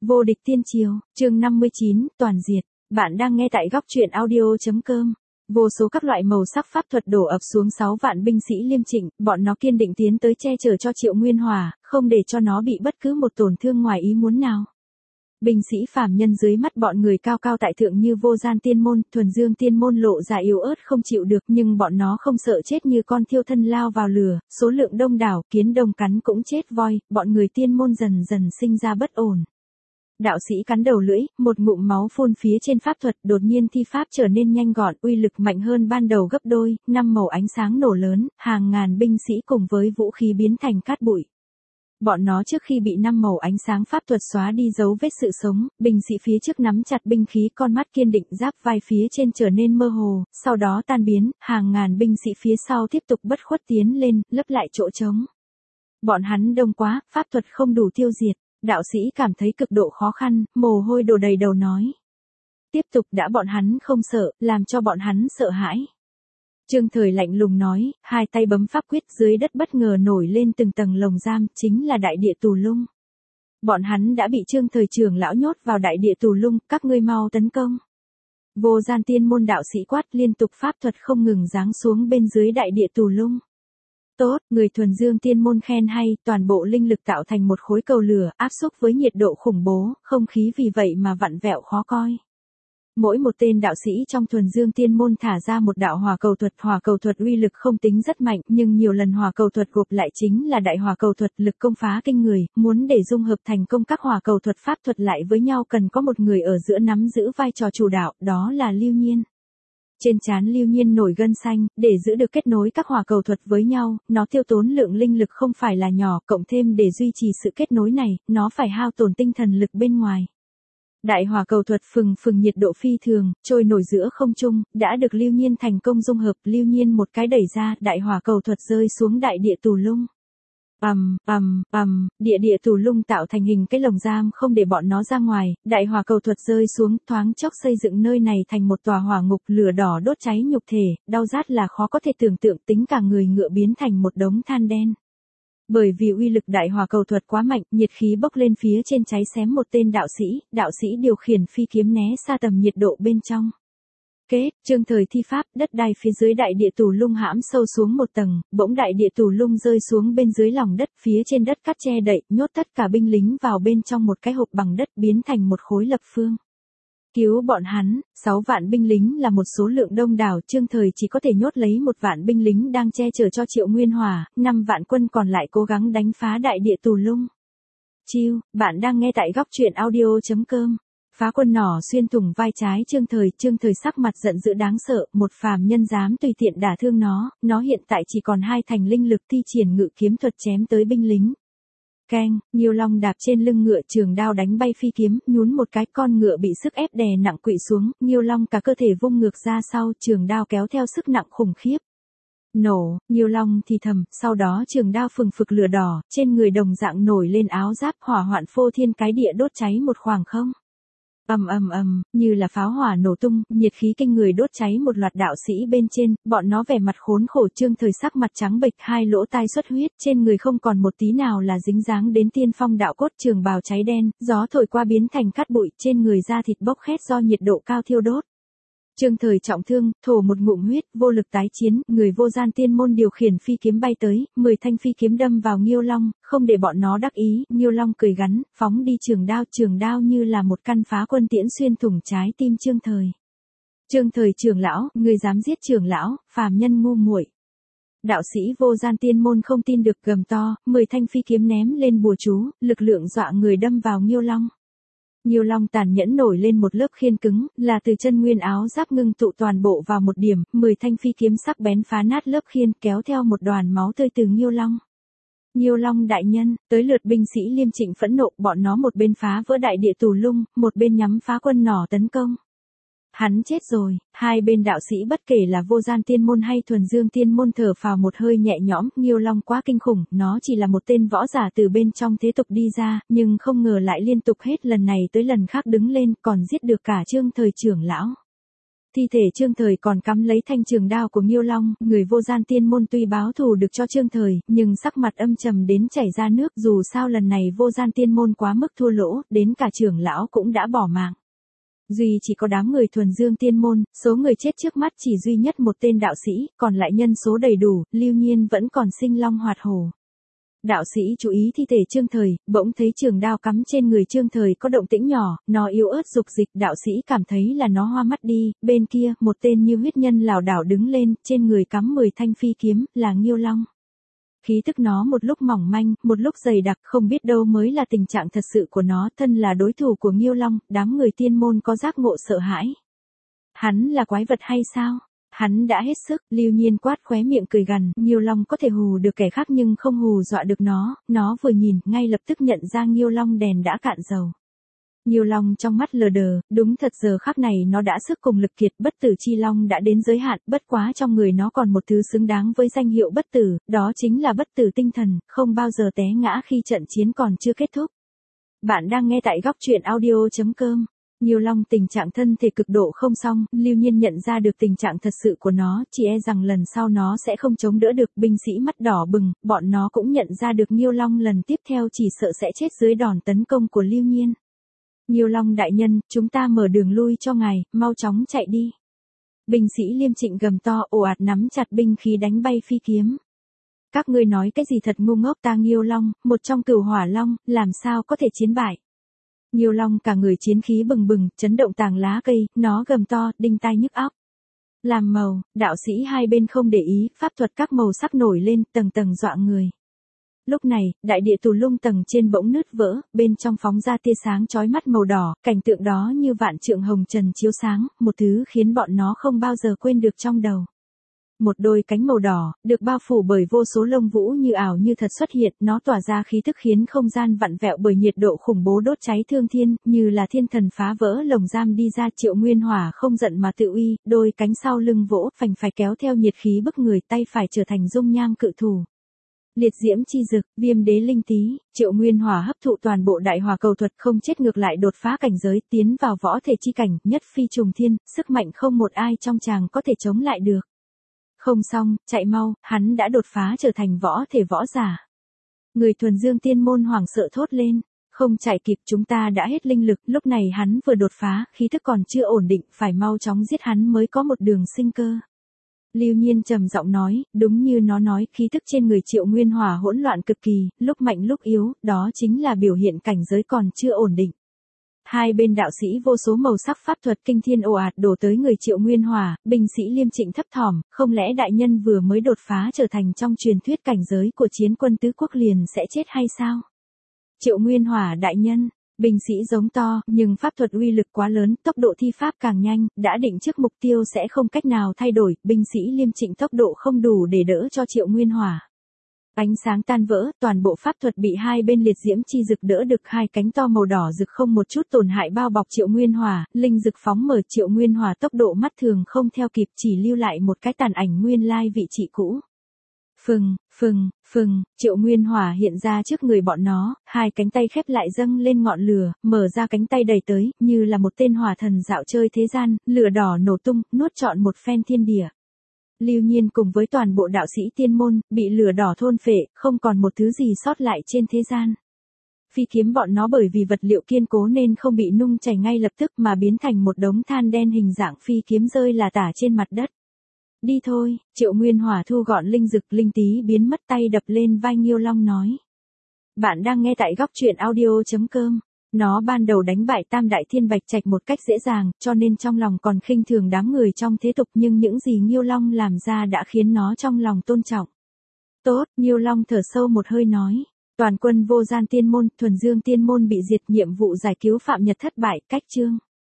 Vô địch tiên triều, chương 59, toàn diệt. Bạn đang nghe tại góc truyện audio.com. Vô số các loại màu sắc pháp thuật đổ ập xuống 6 vạn binh sĩ Liêm Trịnh, bọn nó kiên định tiến tới che chở cho Triệu Nguyên Hòa, không để cho nó bị bất cứ một tổn thương ngoài ý muốn nào. Binh sĩ phàm nhân dưới mắt bọn người cao cao tại thượng như Vô Gian Tiên Môn, Thuần Dương Tiên Môn lộ ra yếu ớt không chịu được, nhưng bọn nó không sợ chết như con thiêu thân lao vào lửa, số lượng đông đảo, kiến đông cắn cũng chết voi, bọn người tiên môn dần dần sinh ra bất ổn. Đạo sĩ cắn đầu lưỡi, một ngụm máu phun phía trên pháp thuật, đột nhiên thi pháp trở nên nhanh gọn, uy lực mạnh hơn ban đầu gấp đôi, 5 màu ánh sáng nổ lớn, hàng ngàn binh sĩ cùng với vũ khí biến thành cát bụi. Bọn nó trước khi bị 5 màu ánh sáng pháp thuật xóa đi dấu vết sự sống, binh sĩ phía trước nắm chặt binh khí, con mắt kiên định, giáp vai phía trên trở nên mơ hồ, sau đó tan biến, hàng ngàn binh sĩ phía sau tiếp tục bất khuất tiến lên, lấp lại chỗ trống. Bọn hắn đông quá, pháp thuật không đủ tiêu diệt. Đạo sĩ cảm thấy cực độ khó khăn, mồ hôi đổ đầy đầu nói. Tiếp tục đã, bọn hắn không sợ, làm cho bọn hắn sợ hãi. Trương Thời lạnh lùng nói, hai tay bấm pháp quyết, dưới đất bất ngờ nổi lên từng tầng lồng giam, chính là đại địa tù lung. Bọn hắn đã bị Trương Thời trưởng lão nhốt vào đại địa tù lung, các ngươi mau tấn công. Vô Gian Tiên Môn đạo sĩ quát, liên tục pháp thuật không ngừng giáng xuống bên dưới đại địa tù lung. Tốt, người Thuần Dương Tiên Môn khen hay, toàn bộ linh lực tạo thành một khối cầu lửa, áp xúc với nhiệt độ khủng bố, không khí vì vậy mà vặn vẹo khó coi. Mỗi một tên đạo sĩ trong Thuần Dương Tiên Môn thả ra một đạo hỏa cầu thuật uy lực không tính rất mạnh, nhưng nhiều lần hỏa cầu thuật gộp lại chính là đại hỏa cầu thuật, lực công phá kinh người, muốn để dung hợp thành công các hỏa cầu thuật pháp thuật lại với nhau cần có một người ở giữa nắm giữ vai trò chủ đạo, đó là Lưu Nhiên. Trên trán Lưu Nhiên nổi gân xanh, để giữ được kết nối các hỏa cầu thuật với nhau, nó tiêu tốn lượng linh lực không phải là nhỏ, cộng thêm để duy trì sự kết nối này, nó phải hao tổn tinh thần lực bên ngoài. Đại hỏa cầu thuật phừng nhiệt độ phi thường, trôi nổi giữa không trung, đã được Lưu Nhiên thành công dung hợp, Lưu Nhiên một cái đẩy ra, đại hỏa cầu thuật rơi xuống đại địa tù lung. Địa tù lung tạo thành hình cái lồng giam không để bọn nó ra ngoài, đại hỏa cầu thuật rơi xuống, thoáng chốc xây dựng nơi này thành một tòa hỏa ngục, lửa đỏ đốt cháy nhục thể, đau rát là khó có thể tưởng tượng, tính cả người ngựa biến thành một đống than đen. Bởi vì uy lực đại hỏa cầu thuật quá mạnh, nhiệt khí bốc lên phía trên cháy xém một tên đạo sĩ điều khiển phi kiếm né xa tầm nhiệt độ bên trong. Trương Thời thi pháp, đất đai phía dưới đại địa tù lung hãm sâu xuống một tầng, bỗng đại địa tù lung rơi xuống bên dưới lòng đất, phía trên đất cát che đậy, nhốt tất cả binh lính vào bên trong một cái hộp bằng đất biến thành một khối lập phương. Cứu bọn hắn, 6 vạn binh lính là một số lượng đông đảo, Trương Thời chỉ có thể nhốt lấy 1 vạn binh lính đang che chở cho Triệu Nguyên Hòa, 5 vạn quân còn lại cố gắng đánh phá đại địa tù lung. Bạn đang nghe tại góc truyện audio.com. Phá quân nỏ xuyên thủng vai trái Trương Thời sắc mặt giận dữ đáng sợ, một phàm nhân dám tùy tiện đả thương nó hiện tại chỉ còn 2 thành linh lực, thi triển ngự kiếm thuật chém tới binh lính. Keng, Nhiêu Long đạp trên lưng ngựa, trường đao đánh bay phi kiếm, nhún một cái, con ngựa bị sức ép đè nặng quỵ xuống, Nhiêu Long cả cơ thể vung ngược ra sau, trường đao kéo theo sức nặng khủng khiếp. Nổ, Nhiêu Long thì thầm, sau đó trường đao phừng phực lửa đỏ, trên người đồng dạng nổi lên áo giáp, hỏa hoạn phô thiên cái địa đốt cháy một khoảng không. Như là pháo hỏa nổ tung, nhiệt khí kinh người đốt cháy một loạt đạo sĩ bên trên, bọn nó vẻ mặt khốn khổ, Trương Thời sắc mặt trắng bệch, 2 lỗ tai xuất huyết, trên người không còn một tí nào là dính dáng đến tiên phong đạo cốt, trường bào cháy đen, gió thổi qua biến thành cát bụi, trên người da thịt bốc khét do nhiệt độ cao thiêu đốt. Trương Thời trọng thương, thổ một ngụm huyết, vô lực tái chiến, người Vô Gian Tiên Môn điều khiển phi kiếm bay tới, 10 thanh phi kiếm đâm vào Nhiêu Long, không để bọn nó đắc ý, Nhiêu Long cười gắn, phóng đi trường đao như là một căn phá quân tiễn xuyên thủng trái tim Trương Thời. Trương Thời trưởng lão, người dám giết trưởng lão, phàm nhân ngu muội. Đạo sĩ Vô Gian Tiên Môn không tin được, gầm to, 10 thanh phi kiếm ném lên bùa chú, lực lượng dọa người đâm vào Nhiêu Long. Nhiêu Long tàn nhẫn nổi lên một lớp khiên cứng, là từ chân nguyên áo giáp ngưng tụ toàn bộ vào một điểm, 10 thanh phi kiếm sắc bén phá nát lớp khiên, kéo theo một đoàn máu tươi từ Nhiêu Long. Nhiêu Long đại nhân, tới lượt binh sĩ Liêm Trịnh phẫn nộ, bọn nó một bên phá vỡ đại địa tù lung, một bên nhắm phá quân nỏ tấn công. Hắn chết rồi, 2 bên đạo sĩ bất kể là Vô Gian Tiên Môn hay Thuần Dương Tiên Môn thở phào một hơi nhẹ nhõm, Nhiêu Long quá kinh khủng, nó chỉ là một tên võ giả từ bên trong thế tục đi ra, nhưng không ngờ lại liên tục hết lần này tới lần khác đứng lên, còn giết được cả Trương Thời trưởng lão. Thi thể Trương Thời còn cắm lấy thanh trường đao của Nghiêu Long, người vô gian tiên môn tuy báo thù được cho Trương Thời, nhưng sắc mặt âm trầm đến chảy ra nước, dù sao lần này vô gian tiên môn quá mức thua lỗ, đến cả trưởng lão cũng đã bỏ mạng. Duy chỉ có đám người thuần dương tiên môn, số người chết trước mắt chỉ duy nhất một tên đạo sĩ, còn lại nhân số đầy đủ, Lưu Nhiên vẫn còn sinh long hoạt hổ. Đạo sĩ chú ý thi thể Trương Thời, bỗng thấy trường đao cắm trên người Trương Thời có động tĩnh nhỏ, nó yếu ớt dục dịch, đạo sĩ cảm thấy là nó hoa mắt đi, bên kia, một tên như huyết nhân lảo đảo đứng lên, trên người cắm 10 thanh phi kiếm, là Nghiêu Long. Khí tức nó một lúc mỏng manh, một lúc dày đặc, không biết đâu mới là tình trạng thật sự của nó, thân là đối thủ của Nghiêu Long, đám người tiên môn có giác ngộ sợ hãi. Hắn là quái vật hay sao? Hắn đã hết sức, Lưu Nhiên quát khóe miệng cười gằn, Nghiêu Long có thể hù được kẻ khác nhưng không hù dọa được nó vừa nhìn, ngay lập tức nhận ra Nghiêu Long đèn đã cạn dầu. Nghiêu Long trong mắt lờ đờ, đúng thật giờ khắc này nó đã sức cùng lực kiệt, bất tử chi long đã đến giới hạn, bất quá trong người nó còn một thứ xứng đáng với danh hiệu bất tử, đó chính là bất tử tinh thần, không bao giờ té ngã khi trận chiến còn chưa kết thúc. Bạn đang nghe tại góc truyện audio.com. Nghiêu Long tình trạng thân thể cực độ không xong, Lưu Nhiên nhận ra được tình trạng thật sự của nó, chỉ e rằng lần sau nó sẽ không chống đỡ được, binh sĩ mắt đỏ bừng, bọn nó cũng nhận ra được Nghiêu Long lần tiếp theo chỉ sợ sẽ chết dưới đòn tấn công của Lưu Nhiên. Nghiêu Long đại nhân, chúng ta mở đường lui cho ngài, mau chóng chạy đi. Binh sĩ Liêm Trịnh gầm to, ồ ạt nắm chặt binh khí đánh bay phi kiếm. Các ngươi nói cái gì thật ngu ngốc, ta Nghiêu Long, một trong cửu hỏa long, làm sao có thể chiến bại. Nghiêu Long cả người chiến khí bừng bừng, chấn động tàng lá cây, nó gầm to, đinh tai nhức óc. Làm màu, đạo sĩ hai bên không để ý, pháp thuật các màu sắc nổi lên, tầng tầng dọa người. Lúc này, đại địa tù lung tầng trên bỗng nứt vỡ, bên trong phóng ra tia sáng chói mắt màu đỏ, cảnh tượng đó như vạn trượng hồng trần chiếu sáng, một thứ khiến bọn nó không bao giờ quên được trong đầu. Một đôi cánh màu đỏ, được bao phủ bởi vô số lông vũ như ảo như thật xuất hiện, nó tỏa ra khí tức khiến không gian vặn vẹo bởi nhiệt độ khủng bố đốt cháy thương thiên, như là thiên thần phá vỡ lồng giam đi ra. Triệu Nguyên Hỏa không giận mà tự uy, đôi cánh sau lưng vỗ, phành phạch kéo theo nhiệt khí bức người, tay phải trở thành dung nham cự thủ. Liệt diễm chi dực, viêm đế linh tý, Triệu Nguyên Hỏa hấp thụ toàn bộ đại hỏa cầu thuật, không chết ngược lại đột phá cảnh giới, tiến vào võ thể chi cảnh, nhất phi trùng thiên, sức mạnh không một ai trong chàng có thể chống lại được. Không xong, chạy mau, hắn đã đột phá trở thành võ thể võ giả. Người thuần dương tiên môn hoảng sợ thốt lên, không chạy kịp, chúng ta đã hết linh lực, lúc này hắn vừa đột phá, khí thức còn chưa ổn định, phải mau chóng giết hắn mới có một đường sinh cơ. Lưu Nhiên trầm giọng nói, đúng như nó nói, khí thức trên người Triệu Nguyên Hỏa hỗn loạn cực kỳ, lúc mạnh lúc yếu, đó chính là biểu hiện cảnh giới còn chưa ổn định. Hai bên đạo sĩ vô số màu sắc pháp thuật kinh thiên ồ ạt đổ tới người Triệu Nguyên Hỏa, binh sĩ Liêm Trịnh thấp thỏm, không lẽ đại nhân vừa mới đột phá trở thành trong truyền thuyết cảnh giới của chiến quân tứ quốc liền sẽ chết hay sao? Triệu Nguyên Hỏa đại nhân, binh sĩ giống to, nhưng pháp thuật uy lực quá lớn, tốc độ thi pháp càng nhanh, đã định trước mục tiêu sẽ không cách nào thay đổi, binh sĩ Liêm Trịnh tốc độ không đủ để đỡ cho Triệu Nguyên Hỏa. Ánh sáng tan vỡ, toàn bộ pháp thuật bị hai bên liệt diễm chi dực đỡ được, hai cánh to màu đỏ rực không một chút tổn hại bao bọc Triệu Nguyên Hỏa, linh dực phóng mở, Triệu Nguyên Hỏa tốc độ mắt thường không theo kịp, chỉ lưu lại một cái tàn ảnh nguyên lai vị trí cũ. Phừng, Triệu Nguyên Hỏa hiện ra trước người bọn nó, hai cánh tay khép lại dâng lên ngọn lửa, mở ra cánh tay đầy tới, như là một tên hỏa thần dạo chơi thế gian, lửa đỏ nổ tung, nuốt trọn một phen thiên địa. Lưu Nhiên cùng với toàn bộ đạo sĩ tiên môn, bị lửa đỏ thôn phệ, không còn một thứ gì sót lại trên thế gian. Phi kiếm bọn nó bởi vì vật liệu kiên cố nên không bị nung chảy ngay lập tức mà biến thành một đống than đen hình dạng phi kiếm rơi là tả trên mặt đất. Đi thôi, Triệu Nguyên Hỏa thu gọn linh dực linh tý biến mất, tay đập lên vai Nghiêu Long nói. Bạn đang nghe tại góc truyện audio.com. Nó ban đầu đánh bại Tam Đại Thiên Bạch Trạch một cách dễ dàng, cho nên trong lòng còn khinh thường đám người trong thế tục, nhưng những gì Nghiêu Long làm ra đã khiến nó trong lòng tôn trọng. Tốt, Nghiêu Long thở sâu một hơi nói. Toàn quân vô gian tiên môn, thuần dương tiên môn bị diệt, nhiệm vụ giải cứu Phạm Nhật thất bại, cách chương.